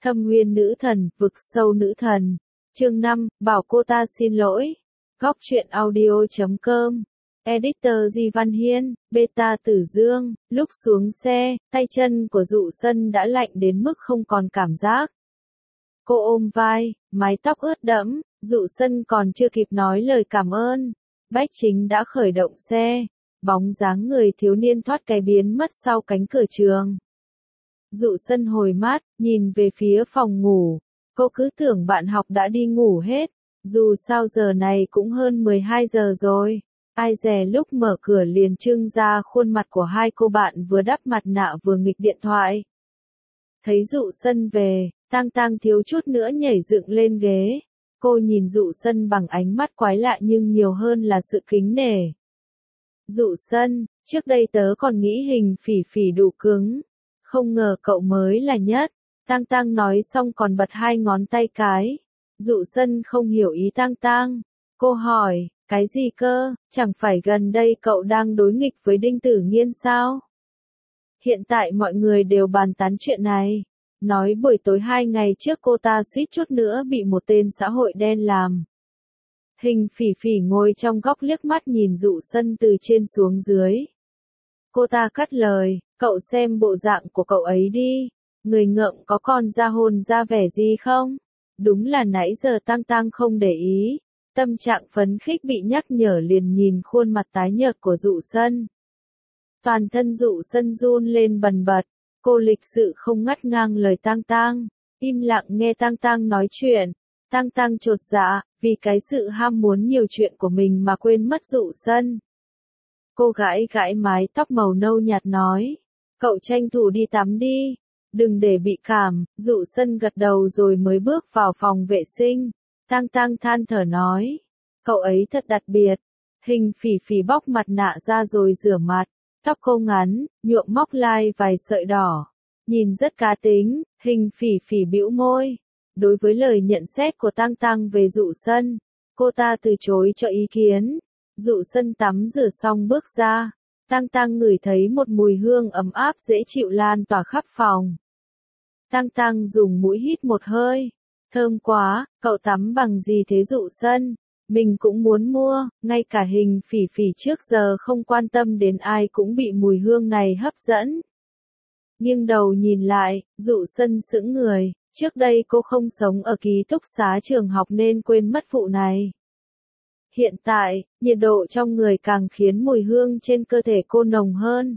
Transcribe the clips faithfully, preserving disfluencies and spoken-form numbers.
Thâm Nguyên nữ thần, vực sâu nữ thần. Chương năm, bảo cô ta xin lỗi. Góc truyện audio chấm com. Editor Di Văn Hiên, Beta Tử Dương. Lúc xuống xe, tay chân của Dụ Sân đã lạnh đến mức không còn cảm giác. Cô ôm vai, mái tóc ướt đẫm, Dụ Sân còn chưa kịp nói lời cảm ơn. Bách Chính đã khởi động xe. Bóng dáng người thiếu niên thoát cái biến mất sau cánh cửa trường. Dụ Sân hồi mát, nhìn về phía phòng ngủ. Cô cứ tưởng bạn học đã đi ngủ hết. Dù sao giờ này cũng hơn mười hai giờ rồi. Ai dè lúc mở cửa liền trưng ra khuôn mặt của hai cô bạn vừa đắp mặt nạ vừa nghịch điện thoại. Thấy Dụ Sân về, Tang Tang thiếu chút nữa nhảy dựng lên ghế. Cô nhìn Dụ Sân bằng ánh mắt quái lạ nhưng nhiều hơn là sự kính nể. Dụ Sân, trước đây tớ còn nghĩ hình Phỉ Phỉ đủ cứng. Không ngờ cậu mới là nhất. Tang Tang nói xong còn bật hai ngón tay cái. Dụ Sân không hiểu ý Tang Tang. Cô hỏi, cái gì cơ, chẳng phải gần đây cậu đang đối nghịch với Đinh Tử Nghiên sao? Hiện tại mọi người đều bàn tán chuyện này. Nói buổi tối hai ngày trước cô ta suýt chút nữa bị một tên xã hội đen làm. Hình Phỉ Phỉ ngồi trong góc liếc mắt nhìn Dụ Sân từ trên xuống dưới. Cô ta cắt lời, cậu xem bộ dạng của cậu ấy đi. Người ngợm có con ra hồn ra vẻ gì không? Đúng là nãy giờ Tang Tang không để ý. Tâm trạng phấn khích bị nhắc nhở liền nhìn khuôn mặt tái nhợt của Dụ Sân. Toàn thân Dụ Sân run lên bần bật. Cô lịch sự không ngắt ngang lời Tang Tang. Im lặng nghe Tang Tang nói chuyện. Tang Tang chột dạ, vì cái sự ham muốn nhiều chuyện của mình mà quên mất Dụ Sân. Cô gãi gãi mái tóc màu nâu nhạt nói. Cậu tranh thủ đi tắm đi. Đừng để bị cảm. Dụ Sân gật đầu rồi mới bước vào phòng vệ sinh. Tang Tang than thở nói. Cậu ấy thật đặc biệt. Hình Phỉ Phỉ bóc mặt nạ ra rồi rửa mặt. Tóc cô ngắn, nhuộm móc lai vài sợi đỏ. Nhìn rất cá tính. Hình Phỉ Phỉ bĩu môi. Đối với lời nhận xét của Tang Tang về Dụ Sân, cô ta từ chối cho ý kiến. Dụ Sân tắm rửa xong bước ra. Tang Tang ngửi thấy một mùi hương ấm áp dễ chịu lan tỏa khắp phòng. Tang Tang dùng mũi hít một hơi. Thơm quá, cậu tắm bằng gì thế Dụ Sân? Mình cũng muốn mua, ngay cả Hình Phỉ Phỉ trước giờ không quan tâm đến ai cũng bị mùi hương này hấp dẫn. Nghiêng đầu nhìn lại, Dụ Sân sững người, trước đây cô không sống ở ký túc xá trường học nên quên mất vụ này. Hiện tại, nhiệt độ trong người càng khiến mùi hương trên cơ thể cô nồng hơn.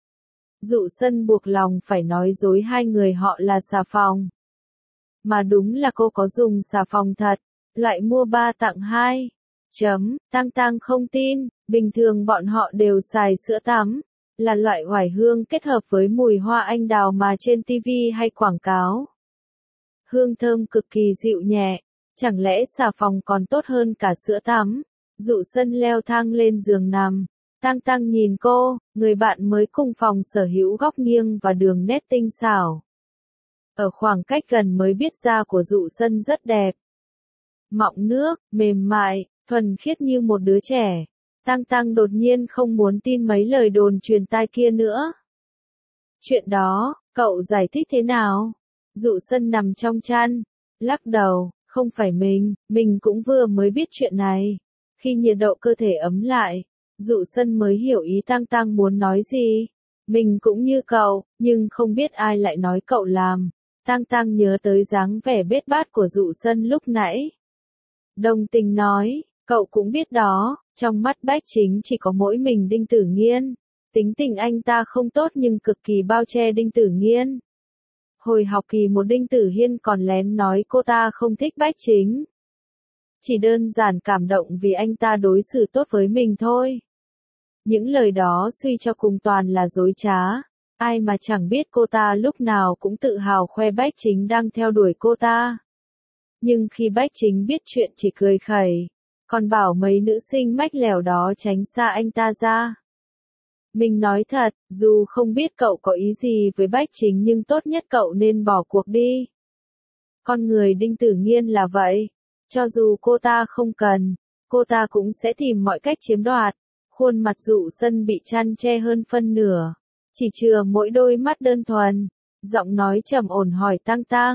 Dụ Sân buộc lòng phải nói dối hai người họ là xà phòng. Mà đúng là cô có dùng xà phòng thật, loại mua ba tặng hai. Chấm, Tang Tang không tin, bình thường bọn họ đều xài sữa tắm, là loại oải hương kết hợp với mùi hoa anh đào mà trên ti vi hay quảng cáo. Hương thơm cực kỳ dịu nhẹ, chẳng lẽ xà phòng còn tốt hơn cả sữa tắm? Dụ Sân leo thang lên giường nằm. Tang Tang nhìn cô, người bạn mới cùng phòng sở hữu góc nghiêng và đường nét tinh xảo. Ở khoảng cách gần mới biết da của Dụ Sân rất đẹp. Mọng nước, mềm mại, thuần khiết như một đứa trẻ. Tang Tang đột nhiên không muốn tin mấy lời đồn truyền tai kia nữa. Chuyện đó, cậu giải thích thế nào? Dụ Sân nằm trong chăn, lắc đầu, không phải mình, mình cũng vừa mới biết chuyện này. Khi nhiệt độ cơ thể ấm lại, Dụ Sân mới hiểu ý Tang Tang muốn nói gì. Mình cũng như cậu, nhưng không biết ai lại nói cậu làm. Tang Tang nhớ tới dáng vẻ bết bát của Dụ Sân lúc nãy. Đồng tình nói, cậu cũng biết đó, trong mắt Bách Chính chỉ có mỗi mình Đinh Tử Nghiên. Tính tình anh ta không tốt nhưng cực kỳ bao che Đinh Tử Nghiên. Hồi học kỳ một Đinh Tử Hiên còn lén nói cô ta không thích Bách Chính. Chỉ đơn giản cảm động vì anh ta đối xử tốt với mình thôi. Những lời đó suy cho cùng toàn là dối trá. Ai mà chẳng biết cô ta lúc nào cũng tự hào khoe Bách Chính đang theo đuổi cô ta. Nhưng khi Bách Chính biết chuyện chỉ cười khẩy, còn bảo mấy nữ sinh mách lèo đó tránh xa anh ta ra. Mình nói thật, dù không biết cậu có ý gì với Bách Chính nhưng tốt nhất cậu nên bỏ cuộc đi. Con người Đinh Tử Nghiên là vậy. Cho dù cô ta không cần, cô ta cũng sẽ tìm mọi cách chiếm đoạt. Khuôn mặt Dụ Sân bị chăn che hơn phân nửa. Chỉ chừa mỗi đôi mắt đơn thuần. Giọng nói trầm ổn hỏi Tang Tang.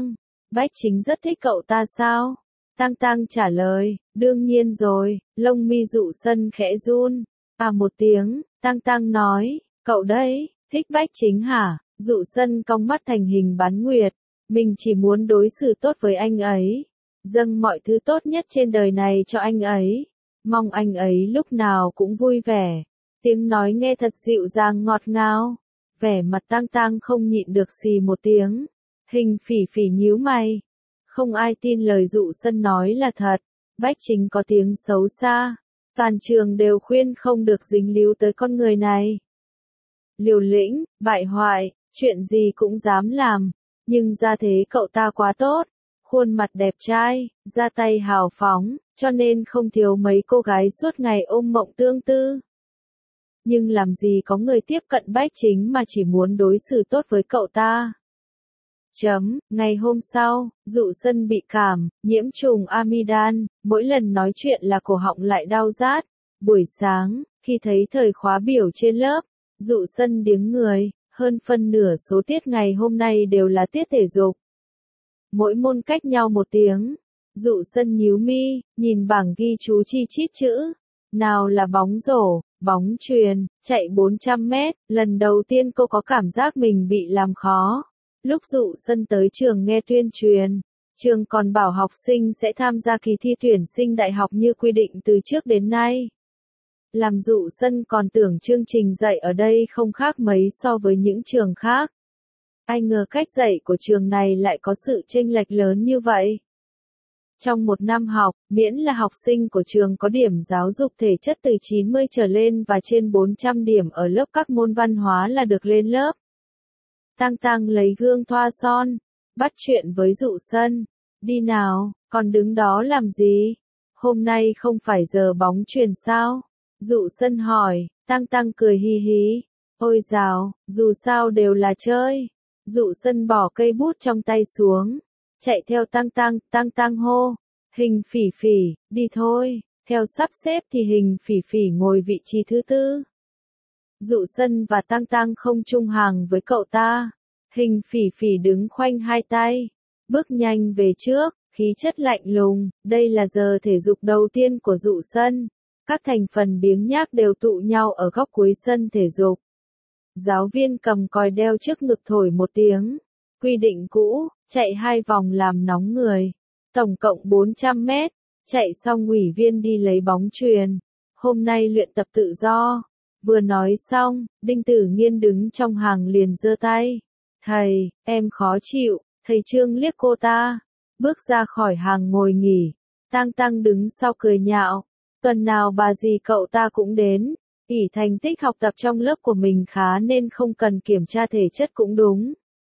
Bách Chính rất thích cậu ta sao? Tang Tang trả lời, đương nhiên rồi, lông mi Dụ Sân khẽ run. À một tiếng, Tang Tang nói, cậu đấy, thích Bách Chính hả? Dụ Sân cong mắt thành hình bán nguyệt, mình chỉ muốn đối xử tốt với anh ấy, dâng mọi thứ tốt nhất trên đời này cho anh ấy, mong anh ấy lúc nào cũng vui vẻ. Tiếng nói nghe thật dịu dàng ngọt ngào, vẻ mặt Tang Tang không nhịn được xì một tiếng. Hình Phỉ Phỉ nhíu mày, không ai tin lời Dụ Sân nói là thật, Bách Chính có tiếng xấu xa, toàn trường đều khuyên không được dính líu tới con người này. Liều lĩnh, bại hoại, chuyện gì cũng dám làm, nhưng ra thế cậu ta quá tốt, khuôn mặt đẹp trai, ra tay hào phóng, cho nên không thiếu mấy cô gái suốt ngày ôm mộng tương tư. Nhưng làm gì có người tiếp cận Bách Chính mà chỉ muốn đối xử tốt với cậu ta. Chấm, ngày hôm sau, Dụ Sân bị cảm, nhiễm trùng amidan, mỗi lần nói chuyện là cổ họng lại đau rát. Buổi sáng, khi thấy thời khóa biểu trên lớp, Dụ Sân điếng người, hơn phân nửa số tiết ngày hôm nay đều là tiết thể dục. Mỗi môn cách nhau một tiếng, Dụ Sân nhíu mi, nhìn bảng ghi chú chi chít chữ. Nào là bóng rổ, bóng chuyền, chạy bốn trăm mét, lần đầu tiên cô có cảm giác mình bị làm khó. Lúc Dụ Sân tới trường nghe tuyên truyền, trường còn bảo học sinh sẽ tham gia kỳ thi tuyển sinh đại học như quy định từ trước đến nay. Làm Dụ Sân còn tưởng chương trình dạy ở đây không khác mấy so với những trường khác. Ai ngờ cách dạy của trường này lại có sự chênh lệch lớn như vậy. Trong một năm học, miễn là học sinh của trường có điểm giáo dục thể chất từ chín mươi trở lên và trên bốn trăm điểm ở lớp các môn văn hóa là được lên lớp. Tang Tang lấy gương thoa son, bắt chuyện với Dụ Sân. Đi nào, còn đứng đó làm gì? Hôm nay không phải giờ bóng chuyền sao? Dụ Sân hỏi, Tang Tang cười hi hí. Ôi dào, dù sao đều là chơi. Dụ Sân bỏ cây bút trong tay xuống, chạy theo Tang Tang, Tang Tang hô. Hình Phỉ Phỉ, đi thôi. Theo sắp xếp thì Hình Phỉ Phỉ ngồi vị trí thứ tư. Dụ Sân và Tang Tang không chung hàng với cậu ta. Hình Phỉ Phỉ đứng khoanh hai tay, bước nhanh về trước, khí chất lạnh lùng. Đây là giờ thể dục đầu tiên của Dụ Sân. Các thành phần biếng nhác đều tụ nhau ở góc cuối sân thể dục. Giáo viên cầm còi đeo trước ngực thổi một tiếng. Quy định cũ, chạy hai vòng làm nóng người. Tổng cộng bốn trăm mét. Chạy xong ủy viên đi lấy bóng chuyền. Hôm nay luyện tập tự do. Vừa nói xong, Đinh Tử Nghiên đứng trong hàng liền giơ tay. Thầy, em khó chịu. Thầy Trương liếc cô ta. Bước ra khỏi hàng ngồi nghỉ. Tang Tang đứng sau cười nhạo. Tuần nào bà dì cậu ta cũng đến. ỷ thành tích học tập trong lớp của mình khá nên không cần kiểm tra thể chất cũng đúng.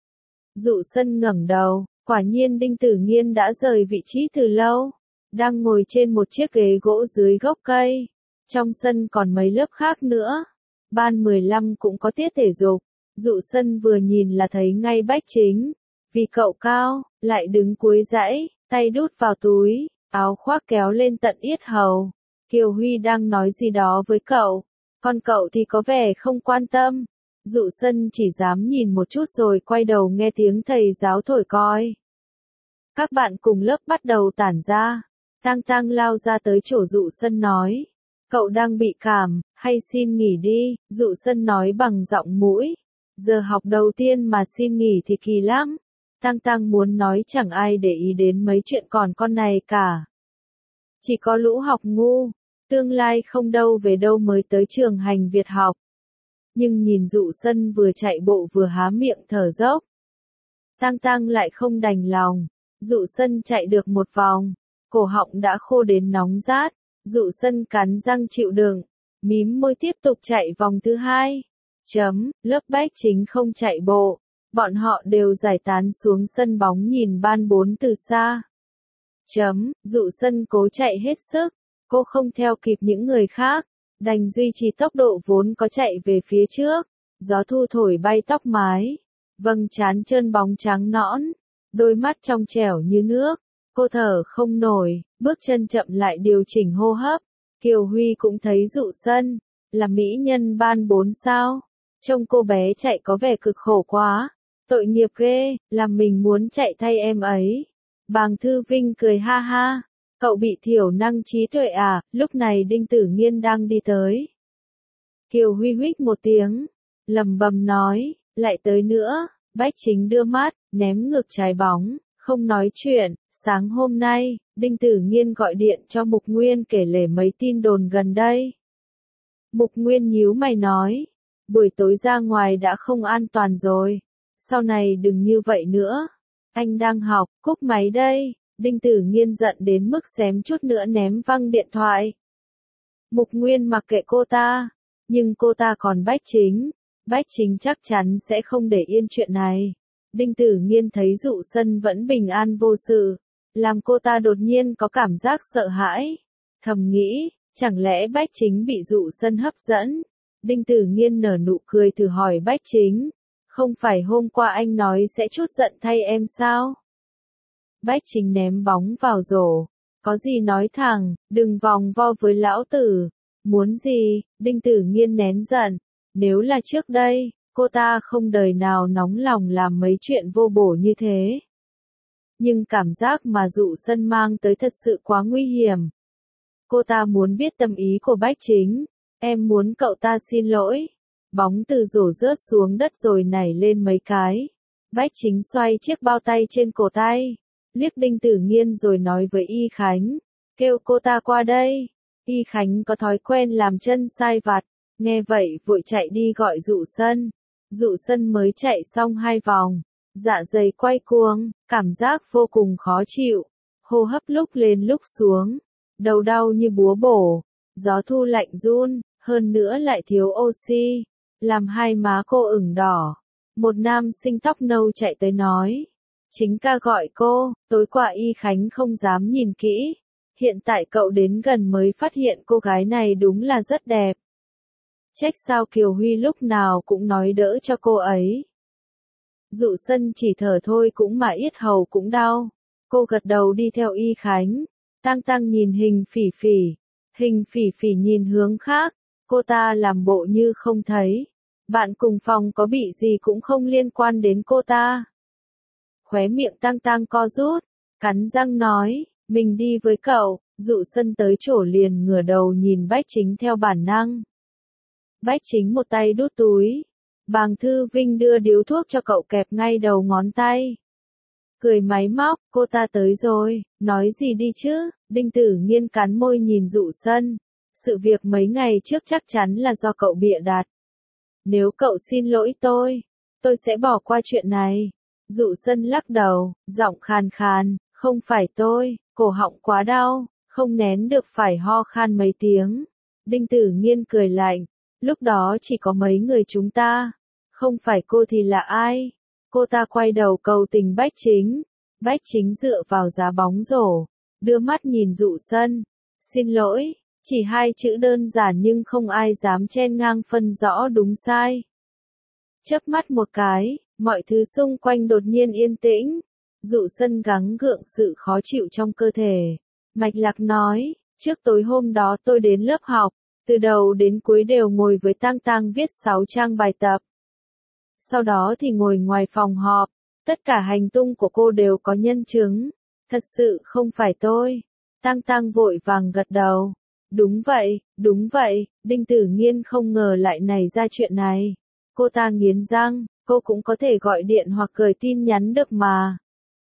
Dụ Sân ngẩng đầu, quả nhiên Đinh Tử Nghiên đã rời vị trí từ lâu, đang ngồi trên một chiếc ghế gỗ dưới gốc cây. Trong sân còn mấy lớp khác nữa. Ban mười lăm cũng có tiết thể dục. Dụ Sân vừa nhìn là thấy ngay Bách Chính. Vì cậu cao, lại đứng cuối dãy, tay đút vào túi, áo khoác kéo lên tận yết hầu. Kiều Huy đang nói gì đó với cậu, còn cậu thì có vẻ không quan tâm. Dụ Sân chỉ dám nhìn một chút rồi quay đầu nghe tiếng thầy giáo thổi còi. Các bạn cùng lớp bắt đầu tản ra. Tang Tang lao ra tới chỗ Dụ Sân nói. Cậu đang bị cảm, hay xin nghỉ đi, Dụ Sân nói bằng giọng mũi. Giờ học đầu tiên mà xin nghỉ thì kỳ lắm. Tang Tang muốn nói chẳng ai để ý đến mấy chuyện còn con này cả. Chỉ có lũ học ngu, tương lai không đâu về đâu mới tới trường hành Việt học. Nhưng nhìn Dụ Sân vừa chạy bộ vừa há miệng thở dốc. Tang Tang lại không đành lòng. Dụ Sân chạy được một vòng, cổ họng đã khô đến nóng rát. Dụ Sân cắn răng chịu đựng, mím môi tiếp tục chạy vòng thứ hai. Chấm, lớp Bách Chính không chạy bộ. Bọn họ đều giải tán xuống sân bóng nhìn ban bốn từ xa. Chấm, Dụ Sân cố chạy hết sức. Cô không theo kịp những người khác, đành duy trì tốc độ vốn có chạy về phía trước. Gió thu thổi bay tóc mái, vầng trán trơn bóng trắng nõn, đôi mắt trong trẻo như nước. Cô thở không nổi, bước chân chậm lại điều chỉnh hô hấp. Kiều Huy cũng thấy Dụ Sân, là mỹ nhân ban bốn sao. Trông cô bé chạy có vẻ cực khổ quá. tội nghiệp ghê, làm mình muốn chạy thay em ấy. Bàng Thư Vinh cười ha ha, cậu bị thiểu năng trí tuệ à, lúc này Đinh Tử Nghiên đang đi tới. Kiều Huy huých một tiếng, lầm bầm nói, lại tới nữa, Bách Chính đưa mắt, ném ngược trái bóng, không nói chuyện, sáng hôm nay, Đinh Tử Nghiên gọi điện cho Mục Nguyên kể lể mấy tin đồn gần đây. Mục Nguyên nhíu mày nói, buổi tối ra ngoài đã không an toàn rồi, sau này đừng như vậy nữa. Anh đang học, cúp máy đây. Đinh Tử Nghiên giận đến mức xém chút nữa ném văng điện thoại. Mục Nguyên mặc kệ cô ta, nhưng cô ta còn Bách Chính. Bách Chính chắc chắn sẽ không để yên chuyện này. Đinh Tử Nghiên thấy Dụ Sân vẫn bình an vô sự, làm cô ta đột nhiên có cảm giác sợ hãi. Thầm nghĩ, chẳng lẽ Bách Chính bị Dụ Sân hấp dẫn? Đinh Tử Nghiên nở nụ cười thử hỏi Bách Chính, không phải hôm qua anh nói sẽ chút giận thay em sao? Bách Chính ném bóng vào rổ, có gì nói thẳng, đừng vòng vo với lão tử. Muốn gì? Đinh Tử Nghiên nén giận, nếu là trước đây, cô ta không đời nào nóng lòng làm mấy chuyện vô bổ như thế. Nhưng cảm giác mà Dụ Sân mang tới thật sự quá nguy hiểm. Cô ta muốn biết tâm ý của Bách Chính, em muốn cậu ta xin lỗi. Bóng từ rổ rớt xuống đất rồi nảy lên mấy cái. Bách Chính xoay chiếc bao tay trên cổ tay, liếc Đinh Tử Nghiên rồi nói với Y Khánh, kêu cô ta qua đây. Y Khánh có thói quen làm chân sai vặt, nghe vậy vội chạy đi gọi Dụ Sân. Dụ Sân mới chạy xong hai vòng, dạ dày quay cuồng, cảm giác vô cùng khó chịu, hô hấp lúc lên lúc xuống, đầu đau như búa bổ, gió thu lạnh run, hơn nữa lại thiếu oxy, làm hai má cô ửng đỏ. Một nam sinh tóc nâu chạy tới nói, chính ca gọi cô, tối qua Y Khánh không dám nhìn kỹ, hiện tại cậu đến gần mới phát hiện cô gái này đúng là rất đẹp. Trách sao Kiều Huy lúc nào cũng nói đỡ cho cô ấy. Dụ Sân chỉ thở thôi cũng mà yết hầu cũng đau. Cô gật đầu đi theo Y Khánh. Tang Tang nhìn Hình Phỉ Phỉ. Hình Phỉ Phỉ nhìn hướng khác. Cô ta làm bộ như không thấy. Bạn cùng phòng có bị gì cũng không liên quan đến cô ta. Khóe miệng Tang Tang co rút. Cắn răng nói, mình đi với cậu. Dụ Sân tới chỗ liền ngửa đầu nhìn Bách Chính theo bản năng. Bách Chính một tay đút túi. Bàng Thư Vinh đưa điếu thuốc cho cậu kẹp ngay đầu ngón tay. Cười máy móc, cô ta tới rồi, nói gì đi chứ? Đinh Tử Nghiên cắn môi nhìn Dụ Sân. Sự việc mấy ngày trước chắc chắn là do cậu bịa đặt. Nếu cậu xin lỗi tôi, tôi sẽ bỏ qua chuyện này. Dụ Sân lắc đầu, giọng khàn khàn, không phải tôi, cổ họng quá đau, không nén được phải ho khan mấy tiếng. Đinh Tử Nghiên cười lạnh. Lúc đó chỉ có mấy người chúng ta. Không phải cô thì là ai? Cô ta quay đầu cầu tình Bách Chính. Bách Chính dựa vào giá bóng rổ, đưa mắt nhìn Dụ Sân. Xin lỗi, chỉ hai chữ đơn giản nhưng không ai dám chen ngang phân rõ đúng sai. Chớp mắt một cái, mọi thứ xung quanh đột nhiên yên tĩnh. Dụ Sân gắng gượng sự khó chịu trong cơ thể. Mạch lạc nói, trước tối hôm đó tôi đến lớp học. Từ đầu đến cuối đều ngồi với Tang Tang viết sáu trang bài tập. Sau đó thì ngồi ngoài phòng họp. Tất cả hành tung của cô đều có nhân chứng. Thật sự không phải tôi. Tang Tang vội vàng gật đầu. Đúng vậy, đúng vậy. Đinh Tử Nghiên không ngờ lại nảy ra chuyện này. Cô ta nghiến răng, cô cũng có thể gọi điện hoặc gửi tin nhắn được mà.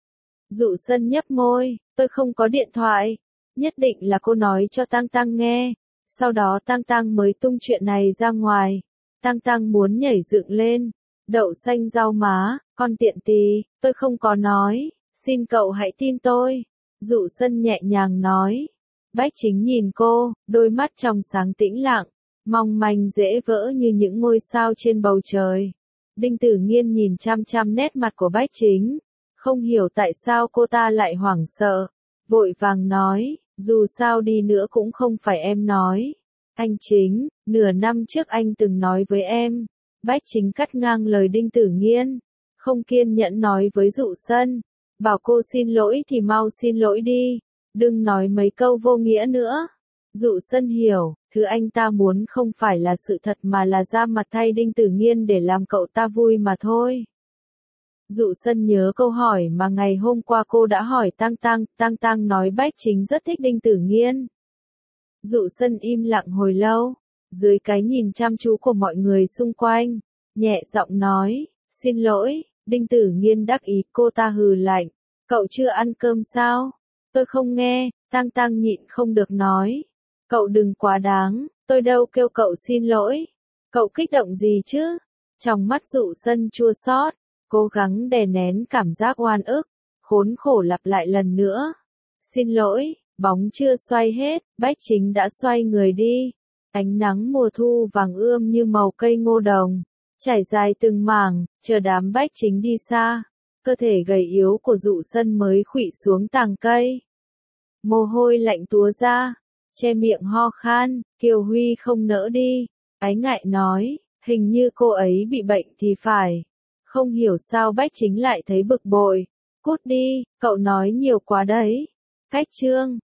Dụ Sân nhấp môi, tôi không có điện thoại. Nhất định là cô nói cho Tang Tang nghe. Sau đó Tang Tang mới tung chuyện này ra ngoài. Tang Tang muốn nhảy dựng lên. Đậu xanh rau má, con tiện tì, tôi không có nói, xin cậu hãy tin tôi. Dụ Sân nhẹ nhàng nói. Bách Chính nhìn cô, đôi mắt trong sáng tĩnh lặng, mong manh dễ vỡ như những ngôi sao trên bầu trời. Đinh Tử Nghiên nhìn chăm chăm nét mặt của Bách Chính, không hiểu tại sao cô ta lại hoảng sợ, vội vàng nói. Dù sao đi nữa cũng không phải em nói. Anh Chính, nửa năm trước anh từng nói với em. Bách Chính cắt ngang lời Đinh Tử Nghiên. Không kiên nhẫn nói với Dụ Sân. Bảo cô xin lỗi thì mau xin lỗi đi. Đừng nói mấy câu vô nghĩa nữa. Dụ Sân hiểu, thứ anh ta muốn không phải là sự thật mà là ra mặt thay Đinh Tử Nghiên để làm cậu ta vui mà thôi. Dụ Sân nhớ câu hỏi mà ngày hôm qua cô đã hỏi Tang Tang, Tang Tang nói Bách Chính rất thích Đinh Tử Nghiên. Dụ Sân im lặng hồi lâu, dưới cái nhìn chăm chú của mọi người xung quanh, nhẹ giọng nói, xin lỗi, Đinh Tử Nghiên đắc ý. Cô ta hừ lạnh, cậu chưa ăn cơm sao? Tôi không nghe. Tang Tang nhịn không được nói, cậu đừng quá đáng, tôi đâu kêu cậu xin lỗi. Cậu kích động gì chứ? Trong mắt Dụ Sân chua xót, cố gắng đè nén cảm giác oan ức, khốn khổ lặp lại lần nữa. Xin lỗi, bóng chưa xoay hết, Bách Chính đã xoay người đi. Ánh nắng mùa thu vàng ươm như màu cây ngô đồng, trải dài từng mảng, chờ đám Bách Chính đi xa. Cơ thể gầy yếu của Dụ Sân mới khuỵu xuống tàng cây. Mồ hôi lạnh túa ra, che miệng ho khan. Kiều Huy không nỡ đi. Ái ngại nói, hình như cô ấy bị bệnh thì phải. Không hiểu sao Bách Chính lại thấy bực bội. Cút đi, cậu nói nhiều quá đấy. Cách trương,